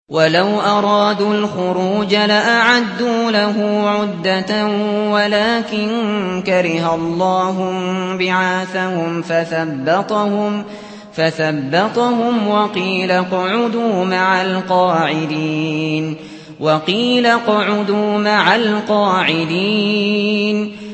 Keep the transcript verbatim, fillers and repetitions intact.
وَلَوْ أَرَادُوا الْخُرُوجَ لَأَعَدُّوا لَهُ عُدَّةً وَلَٰكِن كَرِهَ اللَّهُ انبِعَاثَهُمْ فَثَبَّطَهُمْ فَثَبَّطَهُمْ وَقِيلَ اقْعُدُوا مَعَ الْقَاعِدِينَ وَقِيلَ اقْعُدُوا مَعَ الْقَاعِدِينَ